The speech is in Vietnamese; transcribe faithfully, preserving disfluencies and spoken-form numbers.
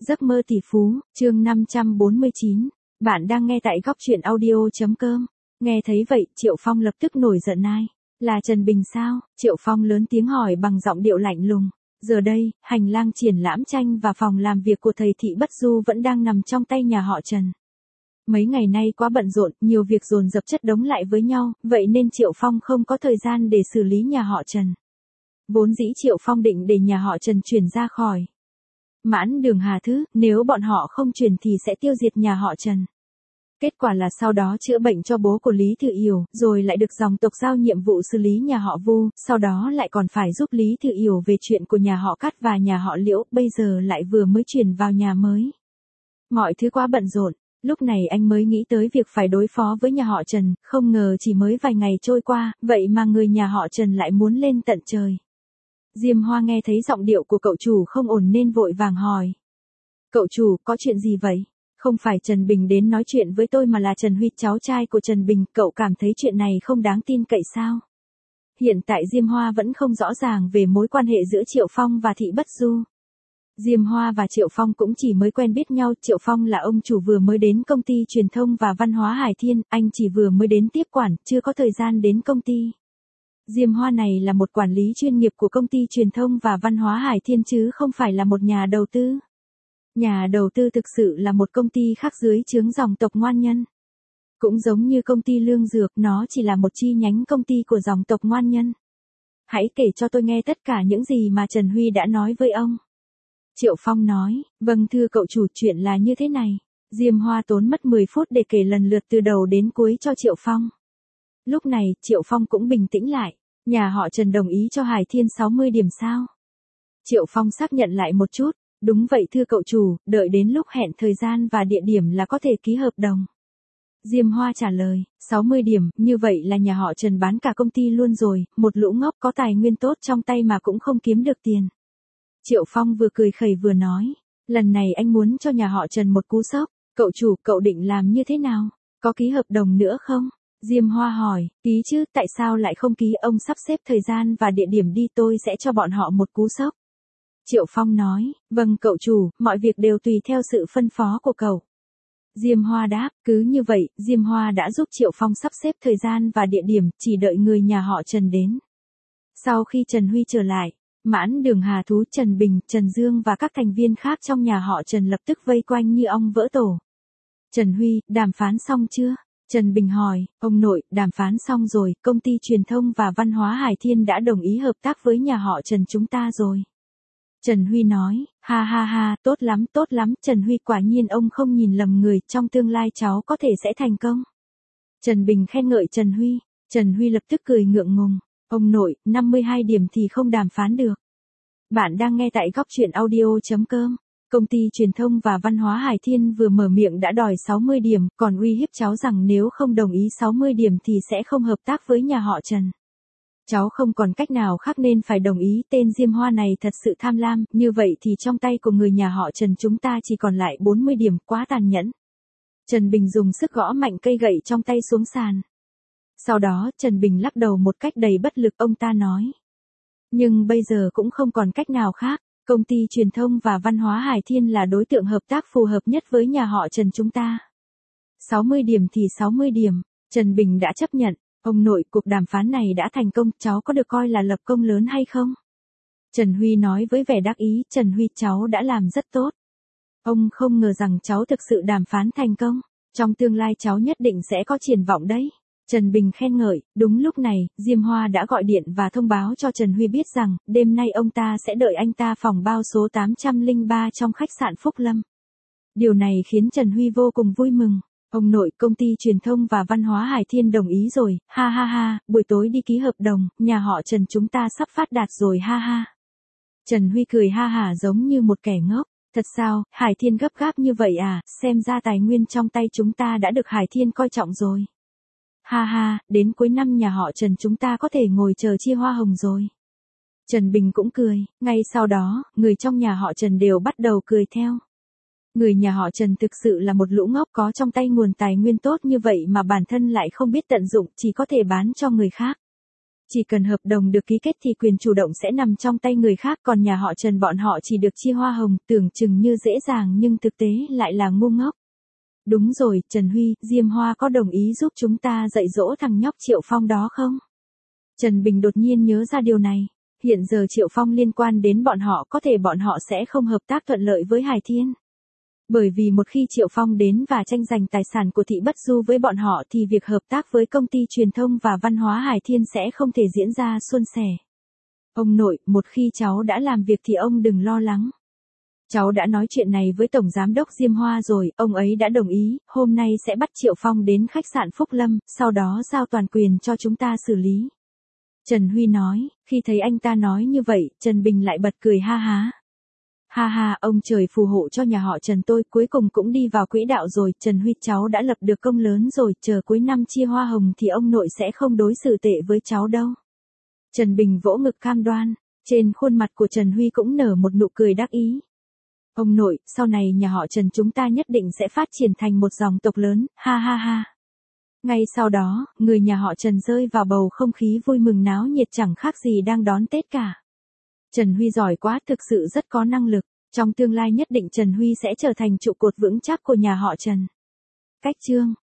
Giấc mơ tỷ phú, chương năm trăm bốn mươi chín. Bạn đang nghe tại góc truyện audio.com. Nghe thấy vậy, Triệu Phong lập tức nổi giận ai. Là Trần Bình sao? Triệu Phong lớn tiếng hỏi bằng giọng điệu lạnh lùng. Giờ đây, hành lang triển lãm tranh và phòng làm việc của thầy Thị Bất Du vẫn đang nằm trong tay nhà họ Trần. Mấy ngày nay quá bận rộn, nhiều việc dồn dập chất đống lại với nhau, vậy nên Triệu Phong không có thời gian để xử lý nhà họ Trần. Vốn dĩ Triệu Phong định để nhà họ Trần chuyển ra khỏi Mãn Đường Hà Thứ, nếu bọn họ không chuyển thì sẽ tiêu diệt nhà họ Trần. Kết quả là sau đó chữa bệnh cho bố của Lý Thư Yểu, rồi lại được dòng tộc giao nhiệm vụ xử lý nhà họ Vu, sau đó lại còn phải giúp Lý Thư Yểu về chuyện của nhà họ Cát và nhà họ Liễu, bây giờ lại vừa mới chuyển vào nhà mới. Mọi thứ quá bận rộn, lúc này anh mới nghĩ tới việc phải đối phó với nhà họ Trần, không ngờ chỉ mới vài ngày trôi qua, vậy mà người nhà họ Trần lại muốn lên tận trời. Diêm Hoa nghe thấy giọng điệu của cậu chủ không ổn nên vội vàng hỏi. Cậu chủ, có chuyện gì vậy? Không phải Trần Bình đến nói chuyện với tôi mà là Trần Huy, cháu trai của Trần Bình, cậu cảm thấy chuyện này không đáng tin cậy sao? Hiện tại Diêm Hoa vẫn không rõ ràng về mối quan hệ giữa Triệu Phong và Thị Bất Du. Diêm Hoa và Triệu Phong cũng chỉ mới quen biết nhau, Triệu Phong là ông chủ vừa mới đến công ty truyền thông và văn hóa Hải Thiên, anh chỉ vừa mới đến tiếp quản, chưa có thời gian đến công ty. Diêm Hoa này là một quản lý chuyên nghiệp của công ty truyền thông và văn hóa Hải Thiên chứ không phải là một nhà đầu tư. Nhà đầu tư thực sự là một công ty khác dưới trướng dòng tộc Ngoan Nhân. Cũng giống như công ty Lương Dược, nó chỉ là một chi nhánh công ty của dòng tộc Ngoan Nhân. Hãy kể cho tôi nghe tất cả những gì mà Trần Huy đã nói với ông. Triệu Phong nói, vâng thưa cậu chủ, chuyện là như thế này. Diêm Hoa tốn mất mười phút để kể lần lượt từ đầu đến cuối cho Triệu Phong. Lúc này, Triệu Phong cũng bình tĩnh lại. Nhà họ Trần đồng ý cho Hải Thiên sáu mươi điểm sao? Triệu Phong xác nhận lại một chút. Đúng vậy thưa cậu chủ, đợi đến lúc hẹn thời gian và địa điểm là có thể ký hợp đồng. Diêm Hoa trả lời, sáu mươi điểm, như vậy là nhà họ Trần bán cả công ty luôn rồi, một lũ ngốc có tài nguyên tốt trong tay mà cũng không kiếm được tiền. Triệu Phong vừa cười khẩy vừa nói, lần này anh muốn cho nhà họ Trần một cú sốc, cậu chủ, cậu định làm như thế nào? Có ký hợp đồng nữa không? Diêm Hoa hỏi, ký chứ, tại sao lại không ký, ông sắp xếp thời gian và địa điểm đi, tôi sẽ cho bọn họ một cú sốc. Triệu Phong nói, vâng cậu chủ, mọi việc đều tùy theo sự phân phó của cậu. Diêm Hoa đáp, cứ như vậy, Diêm Hoa đã giúp Triệu Phong sắp xếp thời gian và địa điểm, chỉ đợi người nhà họ Trần đến. Sau khi Trần Huy trở lại, Mãn Đường Hà Thú, Trần Bình, Trần Dương và các thành viên khác trong nhà họ Trần lập tức vây quanh như ong vỡ tổ. Trần Huy, đàm phán xong chưa? Trần Bình hỏi, ông nội, đàm phán xong rồi, công ty truyền thông và văn hóa Hải Thiên đã đồng ý hợp tác với nhà họ Trần chúng ta rồi. Trần Huy nói, ha ha ha, tốt lắm, tốt lắm, Trần Huy, quả nhiên ông không nhìn lầm người, trong tương lai cháu có thể sẽ thành công. Trần Bình khen ngợi Trần Huy, Trần Huy lập tức cười ngượng ngùng, ông nội, năm mươi hai điểm thì không đàm phán được. Bạn đang nghe tại góc truyện audio.com. Công ty truyền thông và văn hóa Hải Thiên vừa mở miệng đã đòi sáu mươi điểm, còn uy hiếp cháu rằng nếu không đồng ý sáu mươi điểm thì sẽ không hợp tác với nhà họ Trần. Cháu không còn cách nào khác nên phải đồng ý, tên Diêm Hoa này thật sự tham lam, như vậy thì trong tay của người nhà họ Trần chúng ta chỉ còn lại bốn mươi điểm, quá tàn nhẫn. Trần Bình dùng sức gõ mạnh cây gậy trong tay xuống sàn. Sau đó, Trần Bình lắc đầu một cách đầy bất lực, ông ta nói. Nhưng bây giờ cũng không còn cách nào khác, công ty truyền thông và văn hóa Hải Thiên là đối tượng hợp tác phù hợp nhất với nhà họ Trần chúng ta. sáu mươi điểm thì sáu mươi điểm, Trần Bình đã chấp nhận. Ông nội, cuộc đàm phán này đã thành công, cháu có được coi là lập công lớn hay không? Trần Huy nói với vẻ đắc ý, Trần Huy, cháu đã làm rất tốt. Ông không ngờ rằng cháu thực sự đàm phán thành công. Trong tương lai cháu nhất định sẽ có triển vọng đấy. Trần Bình khen ngợi. Đúng lúc này, Diêm Hoa đã gọi điện và thông báo cho Trần Huy biết rằng, đêm nay ông ta sẽ đợi anh ta phòng bao số tám trăm lẻ ba trong khách sạn Phúc Lâm. Điều này khiến Trần Huy vô cùng vui mừng. Ông nội, công ty truyền thông và văn hóa Hải Thiên đồng ý rồi, ha ha ha, buổi tối đi ký hợp đồng, nhà họ Trần chúng ta sắp phát đạt rồi ha ha. Trần Huy cười ha hả giống như một kẻ ngốc, thật sao, Hải Thiên gấp gáp như vậy à, xem ra tài nguyên trong tay chúng ta đã được Hải Thiên coi trọng rồi. Ha ha, đến cuối năm nhà họ Trần chúng ta có thể ngồi chờ chia hoa hồng rồi. Trần Bình cũng cười, ngay sau đó, người trong nhà họ Trần đều bắt đầu cười theo. Người nhà họ Trần thực sự là một lũ ngốc, có trong tay nguồn tài nguyên tốt như vậy mà bản thân lại không biết tận dụng, chỉ có thể bán cho người khác. Chỉ cần hợp đồng được ký kết thì quyền chủ động sẽ nằm trong tay người khác, còn nhà họ Trần bọn họ chỉ được chia hoa hồng, tưởng chừng như dễ dàng nhưng thực tế lại là ngu ngốc. Đúng rồi, Trần Huy, Diêm Hoa có đồng ý giúp chúng ta dạy dỗ thằng nhóc Triệu Phong đó không? Trần Bình đột nhiên nhớ ra điều này. Hiện giờ Triệu Phong liên quan đến bọn họ, có thể bọn họ sẽ không hợp tác thuận lợi với Hải Thiên. Bởi vì một khi Triệu Phong đến và tranh giành tài sản của Thị Bất Du với bọn họ thì việc hợp tác với công ty truyền thông và văn hóa Hải Thiên sẽ không thể diễn ra suôn sẻ. Ông nội, một khi cháu đã làm việc thì ông đừng lo lắng. Cháu đã nói chuyện này với Tổng Giám đốc Diêm Hoa rồi, ông ấy đã đồng ý, hôm nay sẽ bắt Triệu Phong đến khách sạn Phúc Lâm, sau đó giao toàn quyền cho chúng ta xử lý. Trần Huy nói, khi thấy anh ta nói như vậy, Trần Bình lại bật cười ha há. Ha ha, ông trời phù hộ cho nhà họ Trần tôi cuối cùng cũng đi vào quỹ đạo rồi, Trần Huy cháu đã lập được công lớn rồi, chờ cuối năm chia hoa hồng thì ông nội sẽ không đối xử tệ với cháu đâu. Trần Bình vỗ ngực cam đoan, trên khuôn mặt của Trần Huy cũng nở một nụ cười đắc ý. Ông nội, sau này nhà họ Trần chúng ta nhất định sẽ phát triển thành một dòng tộc lớn, ha ha ha. Ngay sau đó, người nhà họ Trần rơi vào bầu không khí vui mừng náo nhiệt chẳng khác gì đang đón Tết cả. Trần Huy giỏi quá, thực sự rất có năng lực, trong tương lai nhất định Trần Huy sẽ trở thành trụ cột vững chắc của nhà họ Trần. Cách chương